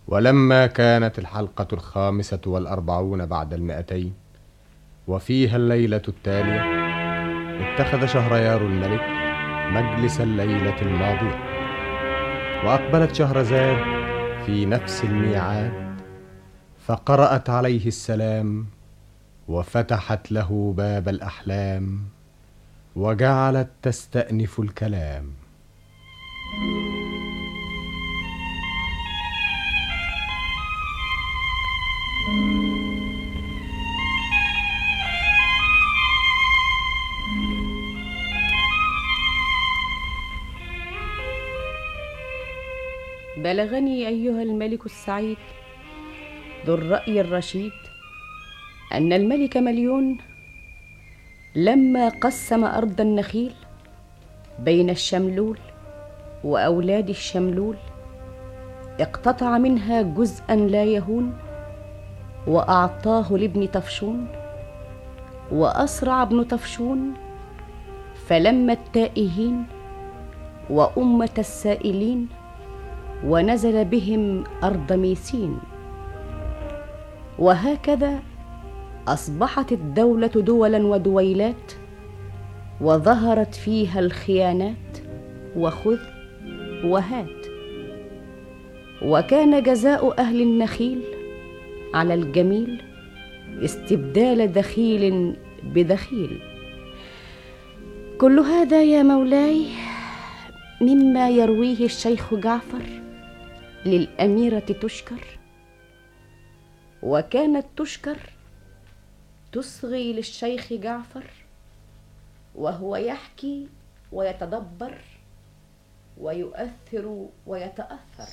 ولما كانت الحلقة 45 بعد 200 وفيها الليلة التالية، اتخذ شهريار الملك مجلس الليلة الماضية، وأقبلت شهرزاد في نفس الميعاد، فقرأت عليه السلام وفتحت له باب الأحلام، وجعلت تستأنف الكلام. بلغني أيها الملك السعيد ذو الرأي الرشيد أن الملك مليون لما قسم أرض النخيل بين الشملول وأولاد الشملول اقتطع منها جزءا لا يهون، وأعطاه لابن طفشون، وأسرع ابن طفشون فلم التائهين وأمة السائلين، ونزل بهم أرض ميسين. وهكذا أصبحت الدولة دولا ودويلات، وظهرت فيها الخيانات وخذ وهات. وكان جزاء أهل النخيل على الجميل استبدال دخيل بدخيل. كل هذا يا مولاي مما يرويه الشيخ جعفر للأميرة تشكر، وكانت تشكر تصغي للشيخ جعفر وهو يحكي ويتدبر ويؤثر ويتأثر.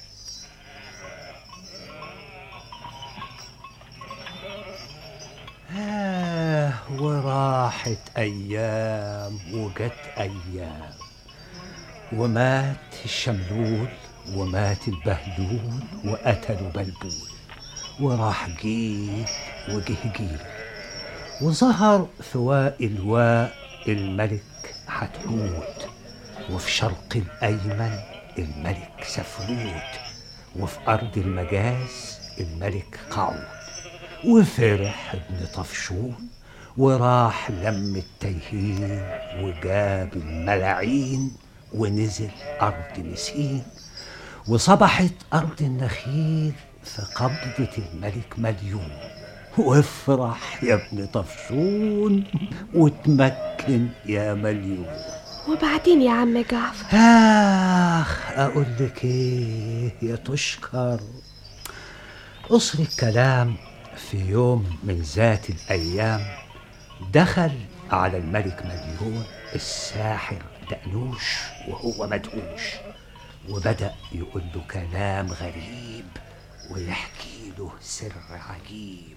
وراحت أيام وجت أيام، ومات الشملول ومات البهلول وقتلوا بلبول، وراح جيل وجه جيل، وظهر ثواء الواء الملك حتحوت، وفي شرق الأيمن الملك سفروت، وفي أرض المجاز الملك قعود. وفرح ابن طفشون وراح لم التيهين، وجاب الملاعين ونزل أرض مسين، وصبحت أرض النخيل في قبضة الملك مليون. وافرح يا ابن طفشون وتمكن يا مليون. وبعدين يا عم جعفر؟ أقول لك إيه يا تشكر؟ قصر الكلام في يوم من ذات الأيام دخل على الملك مليون الساحر دقنوش وهو مدهوش، وبدأ يقول له كلام غريب ويحكي له سر عجيب.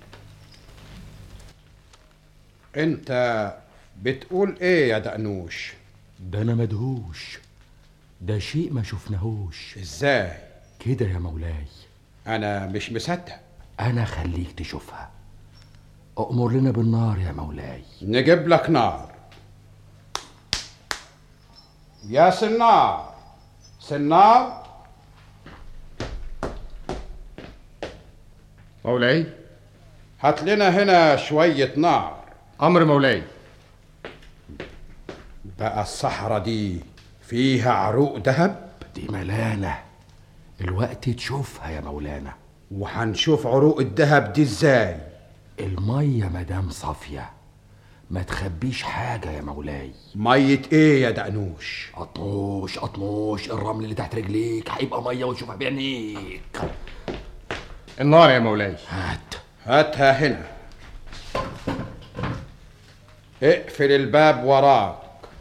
انت بتقول ايه يا دقنوش؟ ده انا مدهوش، ده شيء ما شفناهوش. ازاي كده يا مولاي؟ انا مش مصدق. انا خليك تشوفها. أأمر لنا بالنار يا مولاي. نجيب لك نار. يا سنار، سنار. مولاي، هات لنا هنا شوية نار. أمر مولاي. بقى الصحراء دي فيها عروق ذهب؟ دي ملانة، الوقت تشوفها يا مولانا. وهنشوف عروق الذهب دي ازاي؟ المية مدام صافية، ما تخبيش حاجة يا مولاي. مية ايه يا دقنوش؟ أطنوش أطنوش، الرمل اللي تحت رجليك هيبقى مية وتشوفها بعينيك. النار يا مولاي. هاتها هنا. اقفل الباب وراك.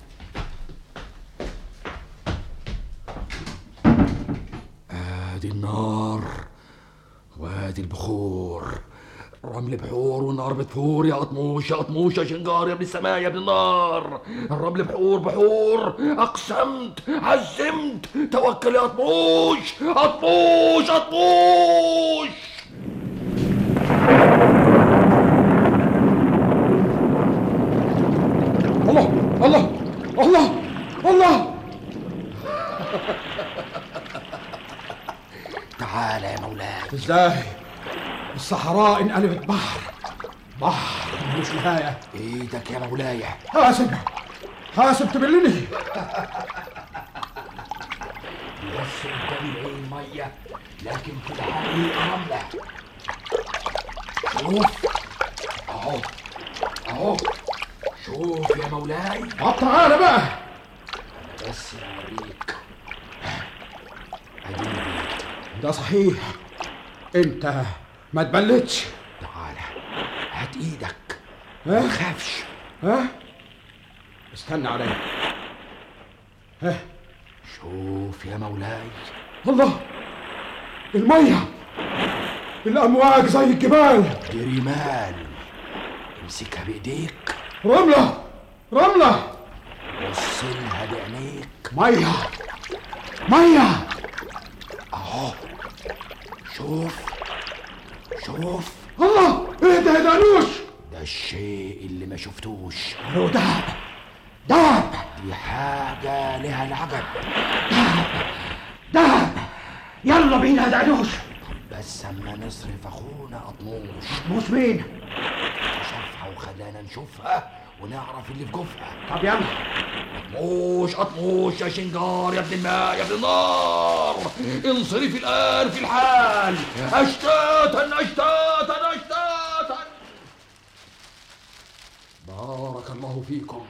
ادي النار وادي البخور، الرمل بحور والنار بتفور. يا قطموش يا قطموش يا شنجار يا ابن السماء يا ابن النار، الرمل بحور بحور، اقسمت عزمت توكل يا قطموش قطموش قطموش. الله الله الله الله. تعال يا مولاي. ازاي؟ الصحراء انقلبت بحر، بحر مش نهاية. ايدك يا مولاي. حاسب تبلني. بس قدام العين مية، لكن في الحقيقة رملة. شوف اهو شوف يا مولاي. طب تعالى بقى. بس اوريك. اديني. ده صحيح، انت ما تبلتش. تعالى هات ايدك، ها؟ ما تخافش. ها؟ استنى عليا. ها؟ شوف يا مولاي. الله، المية، الأمواج زي الجبال. دي رمال، امسكها بايديك. رملة بص لها بعينيك. مية. اهو شوف. الله، ايه ده يا دانوش؟ ده الشيء اللي ما شفتوش. هو دهب. دي حاجة لها العجب. دهب، يلا بينا يا دانوش. بس اما نصرف اخونا اطموش. مش مين؟ شافها وخلانا نشوفها ونعرف اللي في جوفها. طب يلا. اطموش يا شنجار، يا ابن الماء، يا ابن النار، انصرف الان في الحال. اشتاتا. بارك الله فيكم.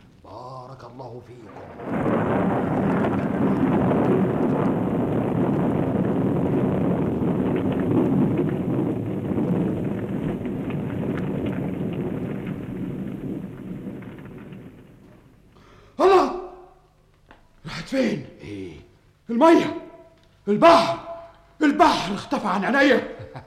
الله، راحت فين؟ ايه؟ المية، البحر اختفى عن عينيا.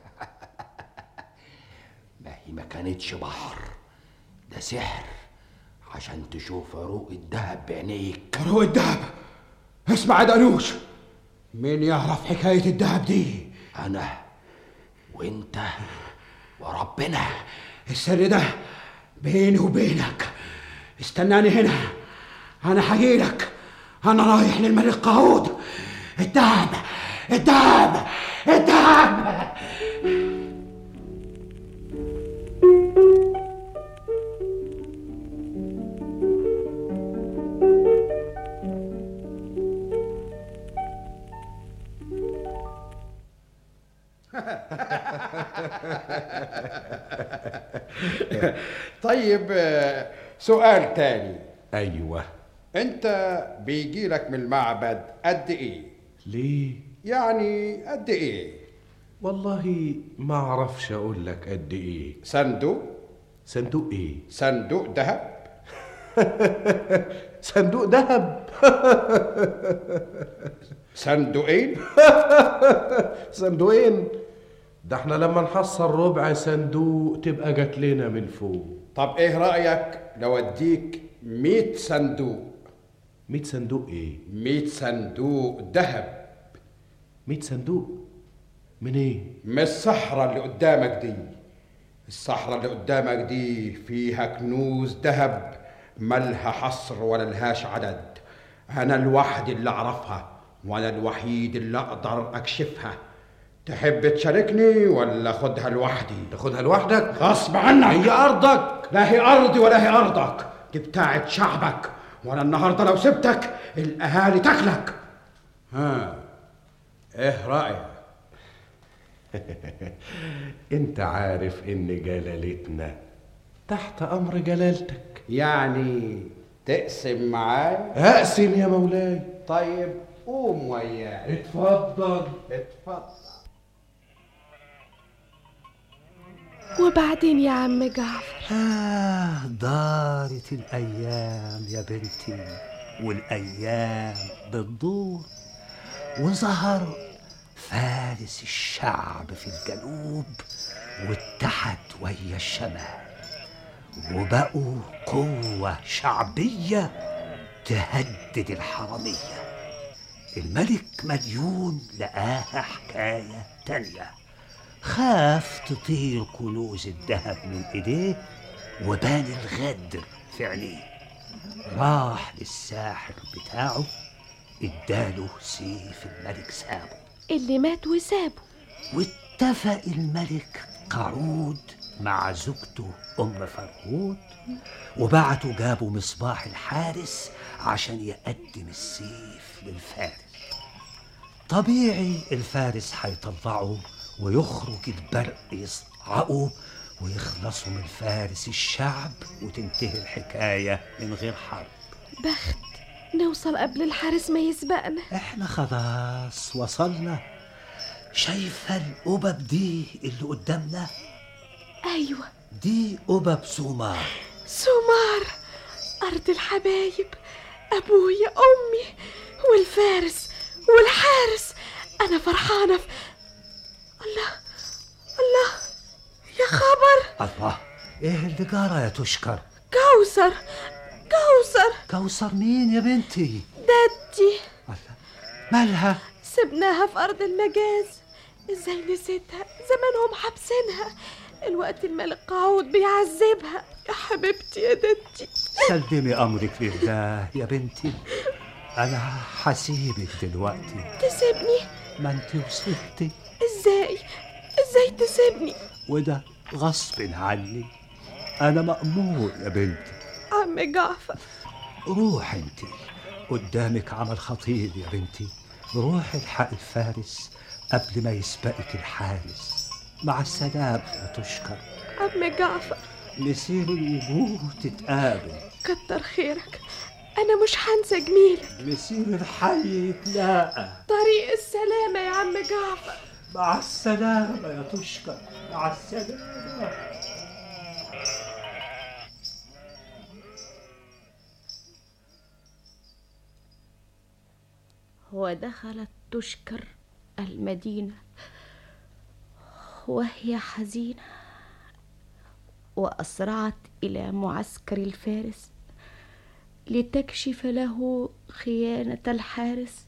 ما هي ما كانتش بحر، ده سحر عشان تشوف عروق الدهب بعينيك. عروق الدهب؟ اسمع يا دانوش، مين يعرف حكاية الدهب دي؟ انا وانت وربنا. السر ده بيني وبينك. استناني هنا، انا هجيلك. انا رايح للملك قاعود. الدهب. طيب، سؤال تاني. أيوة. انت بيجيلك من المعبد قد ايه؟ ليه؟ يعني قد ايه؟ والله ما أعرفش أقول لك قد إيه. صندوق إيه؟ صندوق دهب. صندوق دهب. صندوقين. صندوقين؟ ده احنا لما نحصل ربع صندوق تبقى جات لنا من فوق. طب ايه رأيك لو اديك 100 صندوق؟ 100 صندوق ايه؟ 100 صندوق دهب. 100 صندوق؟ من ايه؟ من الصحراء اللي قدامك دي. الصحراء اللي قدامك دي فيها كنوز دهب ملها حصر ولا لهاش عدد. انا الوحيد اللي اعرفها، وانا الوحيد اللي اقدر اكشفها. تحب تشاركني ولا خدها لوحدي؟ تاخدها لوحدك؟ غصب عنك. هي ارضك. لا هي ارضي ولا هي ارضك، دي بتاعت شعبك، وانا النهارده لو سبتك الاهالي تاكلك. ها، ايه رايك؟ انت عارف ان جلالتنا تحت امر جلالتك. يعني تقسم معايا؟ اقسم يا مولاي. طيب قوم وياي. اتفضل. وبعدين يا عم جعفر؟ دارت الأيام يا بنتي، والأيام بتدور، وظهر فارس الشعب في الجنوب واتحد ويا الشمال، وبقوا قوة شعبية تهدد الحرمية. الملك مديون لقاها حكاية تانية، خاف تطير كنوز الذهب من ايديه وبان الغدر في عينيه. راح للساحر بتاعه، اداله سيف الملك سابه اللي مات وسابه. واتفق الملك قعود مع زوجته أم فرهود، وبعتوا جابوا مصباح الحارس عشان يقدم السيف للفارس. طبيعي الفارس هيطلعه ويخرج البرق يصعقه ويخلصوا من فارس الشعب وتنتهي الحكاية من غير حرب. بخت نوصل قبل الحارس ما يسبقنا. احنا خلاص وصلنا. شايفة القبب دي اللي قدامنا؟ أيوة، دي قبب سومار. سومار، أرض الحبايب، أبويا أمي والفارس والحارس. أنا فرحانة في الله الله، يا خبر. الله، ايه اللي جرى يا تشكر؟ كوثر كوثر. كوثر مين يا بنتي؟ دادتي. الله، مالها؟ سبناها في أرض المجاز. إزاي نسيتها؟ زمانهم حابسينها. الوقت الملك قعود بيعذبها. يا حبيبتي يا دادتي. سلمي أمرك لله يا بنتي، أنا هسيبك دلوقتي. تسيبني؟ ما انت وصلتي. إزاي تسيبني؟ وده غصب عني، أنا مأمور يا بنتي. عم جعفر، روح انت، قدامك عمل خطير يا بنتي. روح الحق الفارس قبل ما يسبقك الحارس. مع السلامة يا تشكر. عم جعفر، مسير الوجوه تتقابل. كتر خيرك، أنا مش هنسى جميلك. مسير الحي يتلاقى. طريق السلامة يا عم جعفر. مع السلامة يا تشكر، مع السلامة. ودخلت تشكر المدينة وهي حزينة، وأسرعت إلى معسكر الفارس لتكشف له خيانة الحارس.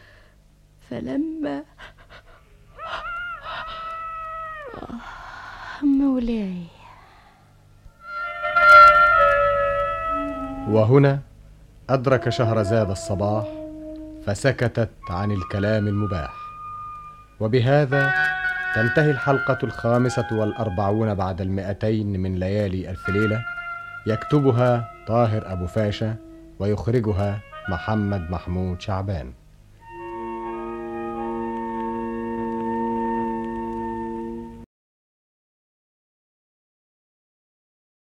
فلما مولاي. وهنا أدرك شهرزاد الصباح فسكتت عن الكلام المباح. وبهذا تنتهي الحلقة 45 بعد 200 من ليالي ألف ليلة. يكتبها طاهر أبو فاشا ويخرجها محمد محمود شعبان.